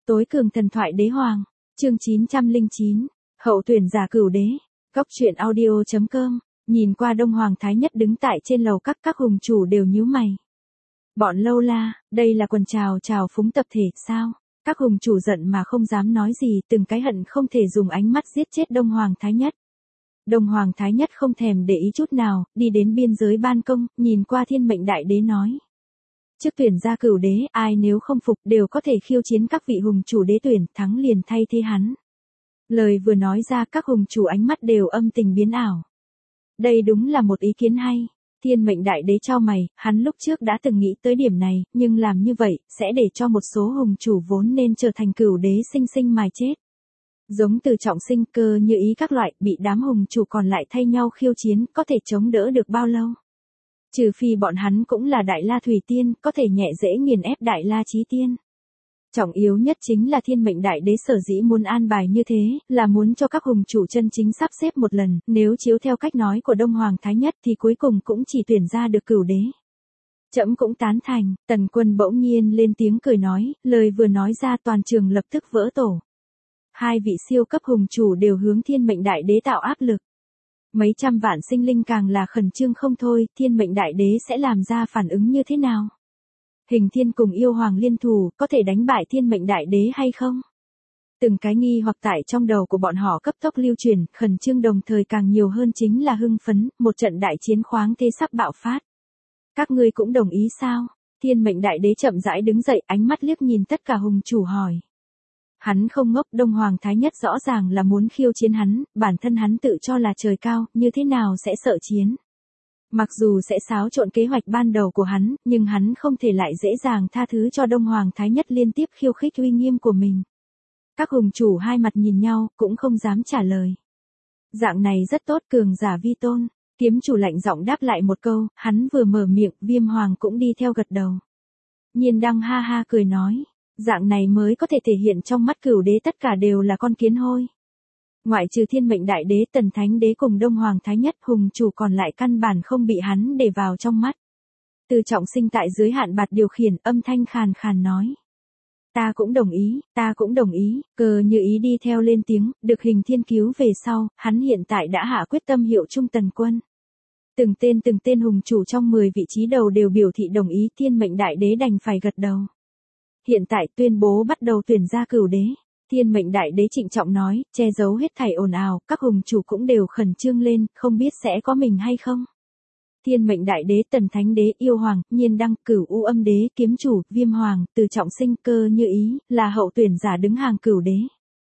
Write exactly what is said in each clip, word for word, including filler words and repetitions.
Tối cường thần thoại đế hoàng, chương chín trăm lẻ chín, hậu tuyển giả cửu đế, góc truyện audio chấm com, nhìn qua Đông Hoàng Thái Nhất đứng tại trên lầu các các hùng chủ đều nhíu mày. Bọn lâu la, đây là quần trào trào phúng tập thể sao? Các hùng chủ giận mà không dám nói gì, từng cái hận không thể dùng ánh mắt giết chết Đông Hoàng Thái Nhất. Đông Hoàng Thái Nhất không thèm để ý chút nào, đi đến biên giới ban công, nhìn qua Thiên Mệnh Đại Đế nói. Trước tuyển ra cửu đế, ai nếu không phục đều có thể khiêu chiến các vị hùng chủ đế tuyển, thắng liền thay thế hắn. Lời vừa nói ra các hùng chủ ánh mắt đều âm tình biến ảo. Đây đúng là một ý kiến hay. Thiên Mệnh Đại Đế chau mày, hắn lúc trước đã từng nghĩ tới điểm này, nhưng làm như vậy, sẽ để cho một số hùng chủ vốn nên trở thành cửu đế sinh sinh mài chết. Giống Từ Trọng Sinh, Cơ Như Ý các loại, bị đám hùng chủ còn lại thay nhau khiêu chiến, có thể chống đỡ được bao lâu? Trừ phi bọn hắn cũng là Đại La Thủy Tiên, có thể nhẹ dễ nghiền ép Đại La Chí Tiên. Trọng yếu nhất chính là Thiên Mệnh Đại Đế sở dĩ muốn an bài như thế, là muốn cho các hùng chủ chân chính sắp xếp một lần, nếu chiếu theo cách nói của Đông Hoàng Thái Nhất thì cuối cùng cũng chỉ tuyển ra được cửu đế. Trẫm cũng tán thành, Tần Quân bỗng nhiên lên tiếng cười nói, lời vừa nói ra toàn trường lập tức vỡ tổ. Hai vị siêu cấp hùng chủ đều hướng Thiên Mệnh Đại Đế tạo áp lực. Mấy trăm vạn sinh linh càng là khẩn trương không thôi, Thiên Mệnh Đại Đế sẽ làm ra phản ứng như thế nào? Hình Thiên cùng yêu hoàng liên thủ, có thể đánh bại Thiên Mệnh Đại Đế hay không? Từng cái nghi hoặc tại trong đầu của bọn họ cấp tốc lưu truyền, khẩn trương đồng thời càng nhiều hơn chính là hưng phấn, một trận đại chiến khoáng thế sắp bạo phát. Các ngươi cũng đồng ý sao? Thiên Mệnh Đại Đế chậm rãi đứng dậy, ánh mắt liếc nhìn tất cả hùng chủ hỏi. Hắn không ngốc, Đông Hoàng Thái Nhất rõ ràng là muốn khiêu chiến hắn, bản thân hắn tự cho là trời cao, như thế nào sẽ sợ chiến. Mặc dù sẽ xáo trộn kế hoạch ban đầu của hắn, nhưng hắn không thể lại dễ dàng tha thứ cho Đông Hoàng Thái Nhất liên tiếp khiêu khích uy nghiêm của mình. Các hùng chủ hai mặt nhìn nhau, cũng không dám trả lời. Dạng này rất tốt, cường giả vi tôn. Kiếm chủ lạnh giọng đáp lại một câu, hắn vừa mở miệng, Viêm Hoàng cũng đi theo gật đầu. Nhiên Đăng ha ha cười nói. Dạng này mới có thể thể hiện trong mắt cửu đế tất cả đều là con kiến hôi. Ngoại trừ Thiên Mệnh Đại Đế, Tần Thánh Đế cùng Đông Hoàng Thái Nhất, hùng chủ còn lại căn bản không bị hắn để vào trong mắt. Từ Trọng Sinh tại dưới hạn bạt điều khiển, âm thanh khàn khàn nói. Ta cũng đồng ý, ta cũng đồng ý, Cơ Như Ý đi theo lên tiếng, được Hình Thiên cứu về sau, hắn hiện tại đã hạ quyết tâm hiệu chung Tần Quân. Từng tên từng tên hùng chủ trong mười vị trí đầu đều biểu thị đồng ý, Thiên Mệnh Đại Đế đành phải gật đầu. Hiện tại tuyên bố bắt đầu tuyển ra cửu đế. Thiên Mệnh Đại Đế trịnh trọng nói, che giấu hết thảy ồn ào, các hùng chủ cũng đều khẩn trương lên, không biết sẽ có mình hay không. Thiên Mệnh Đại Đế, Tần Thánh Đế, Yêu Hoàng, Nhiên Đăng, Cửu U Âm Đế, Kiếm Chủ, Viêm Hoàng, Từ Trọng Sinh, Cơ Như Ý, là hậu tuyển giả đứng hàng cửu đế.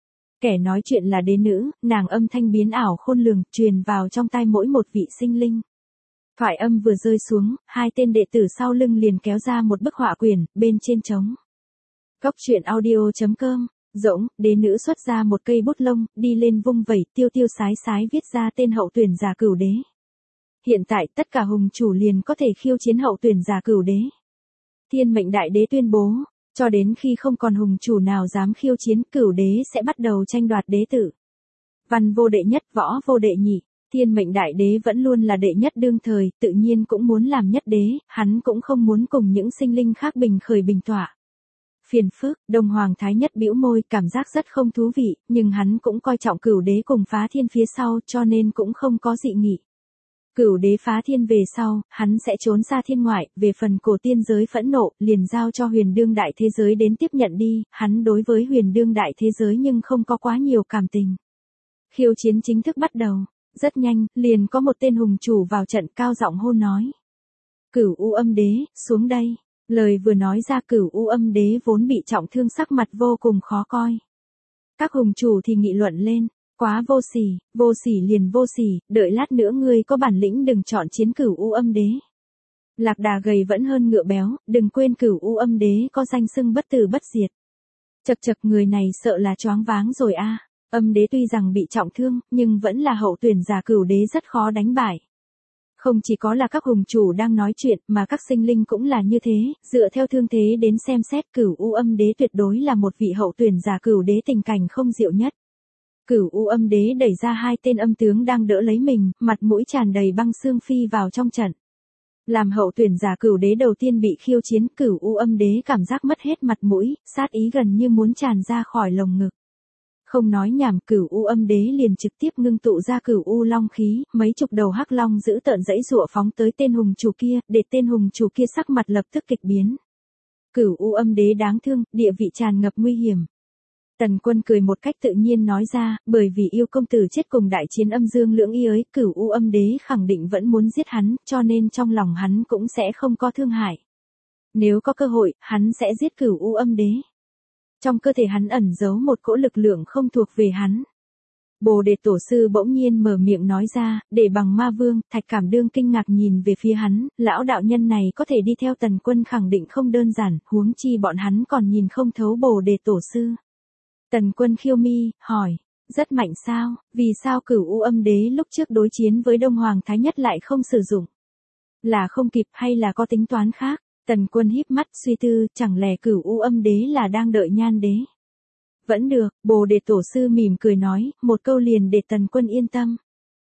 Kẻ nói chuyện là đế nữ, nàng âm thanh biến ảo khôn lường, truyền vào trong tai mỗi một vị sinh linh. Thoại âm vừa rơi xuống, hai tên đệ tử sau lưng liền kéo ra một bức họa quyển, bên trên trống. Góc truyện audio chấm com, rỗng, đế nữ xuất ra một cây bút lông, đi lên vung vẩy, tiêu tiêu sái sái viết ra tên hậu tuyển giả cửu đế. Hiện tại tất cả hùng chủ liền có thể khiêu chiến hậu tuyển giả cửu đế. Thiên Mệnh Đại Đế tuyên bố, cho đến khi không còn hùng chủ nào dám khiêu chiến, cửu đế sẽ bắt đầu tranh đoạt đế tử. Văn vô đệ nhất, võ vô đệ nhị. Thiên Mệnh Đại Đế vẫn luôn là đệ nhất đương thời, tự nhiên cũng muốn làm nhất đế, hắn cũng không muốn cùng những sinh linh khác bình khởi bình tọa. Phiền phức, Đông Hoàng Thái Nhất bĩu môi, cảm giác rất không thú vị, nhưng hắn cũng coi trọng cửu đế cùng phá thiên phía sau, cho nên cũng không có dị nghị. Cửu đế phá thiên về sau, hắn sẽ trốn ra thiên ngoại, về phần cổ tiên giới phẫn nộ, liền giao cho huyền đương đại thế giới đến tiếp nhận đi, hắn đối với huyền đương đại thế giới nhưng không có quá nhiều cảm tình. Khiêu chiến chính thức bắt đầu, rất nhanh, liền có một tên hùng chủ vào trận cao giọng hô nói. Cửu U Âm Đế, xuống đây. Lời vừa nói ra, Cửu U Âm Đế vốn bị trọng thương sắc mặt vô cùng khó coi. Các hùng chủ thì nghị luận lên, quá vô sỉ, vô sỉ liền vô sỉ, đợi lát nữa ngươi có bản lĩnh đừng chọn chiến Cửu U Âm Đế. Lạc đà gầy vẫn hơn ngựa béo, đừng quên Cửu U Âm Đế có danh xưng bất tử bất diệt. Chật chật, người này sợ là choáng váng rồi a. Âm Đế tuy rằng bị trọng thương, nhưng vẫn là hậu tuyển giả cửu đế rất khó đánh bại. Không chỉ có là các hùng chủ đang nói chuyện, mà các sinh linh cũng là như thế, dựa theo thương thế đến xem xét, Cửu U Âm Đế tuyệt đối là một vị hậu tuyển giả cửu đế tình cảnh không diệu nhất. Cửu U Âm Đế đẩy ra hai tên âm tướng đang đỡ lấy mình, mặt mũi tràn đầy băng xương phi vào trong trận. Làm hậu tuyển giả Cửu Đế đầu tiên bị khiêu chiến, Cửu U Âm Đế cảm giác mất hết mặt mũi, sát ý gần như muốn tràn ra khỏi lồng ngực. Không nói nhảm, Cửu U Âm Đế liền trực tiếp ngưng tụ ra Cửu U Long khí, mấy chục đầu hắc long giữ tợn dãy giụa phóng tới tên hùng chủ kia, để tên hùng chủ kia sắc mặt lập tức kịch biến. Cửu U Âm Đế đáng thương, địa vị tràn ngập nguy hiểm. Tần Quân cười một cách tự nhiên nói ra, bởi vì yêu công tử chết cùng đại chiến âm dương lưỡng y ấy, Cửu U Âm Đế khẳng định vẫn muốn giết hắn, cho nên trong lòng hắn cũng sẽ không có thương hại. Nếu có cơ hội, hắn sẽ giết Cửu U Âm Đế. Trong cơ thể hắn ẩn giấu một cỗ lực lượng không thuộc về hắn. Bồ Đề Tổ sư bỗng nhiên mở miệng nói ra, để bằng ma vương. Thạch Cảm Đương kinh ngạc nhìn về phía hắn, lão đạo nhân này có thể đi theo Tần Quân khẳng định không đơn giản, huống chi bọn hắn còn nhìn không thấu Bồ Đề Tổ sư. Tần Quân khiêu mi, hỏi, rất mạnh sao, vì sao Cửu U Âm Đế lúc trước đối chiến với Đông Hoàng Thái Nhất lại không sử dụng? Là không kịp hay là có tính toán khác? Tần Quân híp mắt suy tư, chẳng lẽ Cửu U Âm Đế là đang đợi Nhan Đế? Vẫn được, Bồ Đề Tổ sư mỉm cười nói, một câu liền để Tần Quân yên tâm.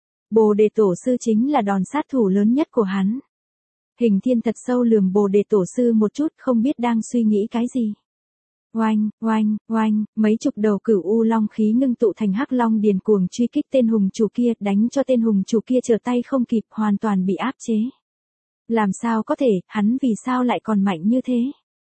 Bồ Đề Tổ sư chính là đòn sát thủ lớn nhất của hắn. Hình Thiên thật sâu lườm Bồ Đề Tổ sư một chút, không biết đang suy nghĩ cái gì. Oanh, oanh, oanh, mấy chục đầu Cửu U Long khí ngưng tụ thành hắc long điền cuồng truy kích tên hùng chủ kia, đánh cho tên hùng chủ kia trở tay không kịp, hoàn toàn bị áp chế. Làm sao có thể, hắn vì sao lại còn mạnh như thế?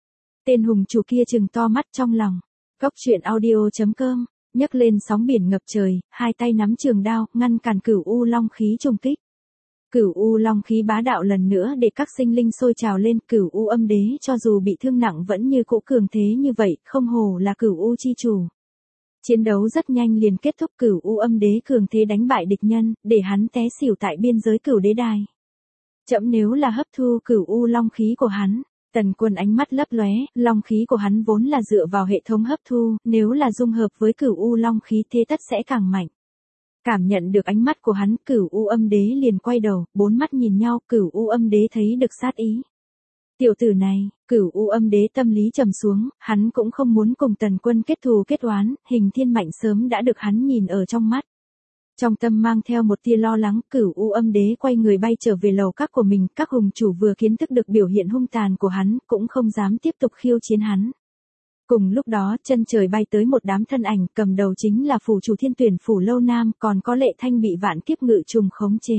Tên hùng chủ kia trừng to mắt trong lòng. Cốc truyện audio chấm com, nhấc lên sóng biển ngập trời, hai tay nắm trường đao, ngăn cản Cửu U Long khí trùng kích. Cửu U Long khí bá đạo lần nữa để các sinh linh sôi trào lên, Cửu U Âm Đế cho dù bị thương nặng vẫn như cũ cường thế như vậy, không hổ là Cửu U chi chủ. Chiến đấu rất nhanh liền kết thúc, Cửu U Âm Đế cường thế đánh bại địch nhân, để hắn té xỉu tại biên giới Cửu Đế đài. Chậm nếu là hấp thu Cửu U Long khí của hắn. Tần Quân ánh mắt lấp lóe, long khí của hắn vốn là dựa vào hệ thống hấp thu, nếu là dung hợp với Cửu U Long khí thế tất sẽ càng mạnh. Cảm nhận được ánh mắt của hắn, Cửu U Âm Đế liền quay đầu, bốn mắt nhìn nhau, Cửu U Âm Đế thấy được sát ý. Tiểu tử này, Cửu U Âm Đế tâm lý trầm xuống, hắn cũng không muốn cùng Tần Quân kết thù kết oán, Hình Thiên mạnh sớm đã được hắn nhìn ở trong mắt. Trong tâm mang theo một tia lo lắng, Cửu U Âm Đế quay người bay trở về lầu các của mình, các hùng chủ vừa kiến thức được biểu hiện hung tàn của hắn, cũng không dám tiếp tục khiêu chiến hắn. Cùng lúc đó, chân trời bay tới một đám thân ảnh, cầm đầu chính là phủ chủ Thiên Tuyển phủ Lâu Nam, còn có Lệ Thanh bị vạn kiếp ngự trùng khống chế.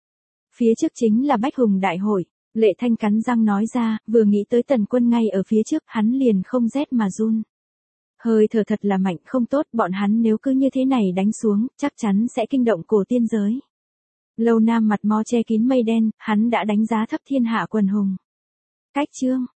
Phía trước chính là Bách Hùng đại hội. Lệ Thanh cắn răng nói ra, vừa nghĩ tới Tần Quân ngay ở phía trước, hắn liền không rét mà run. Hơi thở thật là mạnh, không tốt, bọn hắn nếu cứ như thế này đánh xuống, chắc chắn sẽ kinh động cổ tiên giới. Lâu Nam mặt mo che kín mây đen, hắn đã đánh giá thấp thiên hạ quần hùng. Cách chương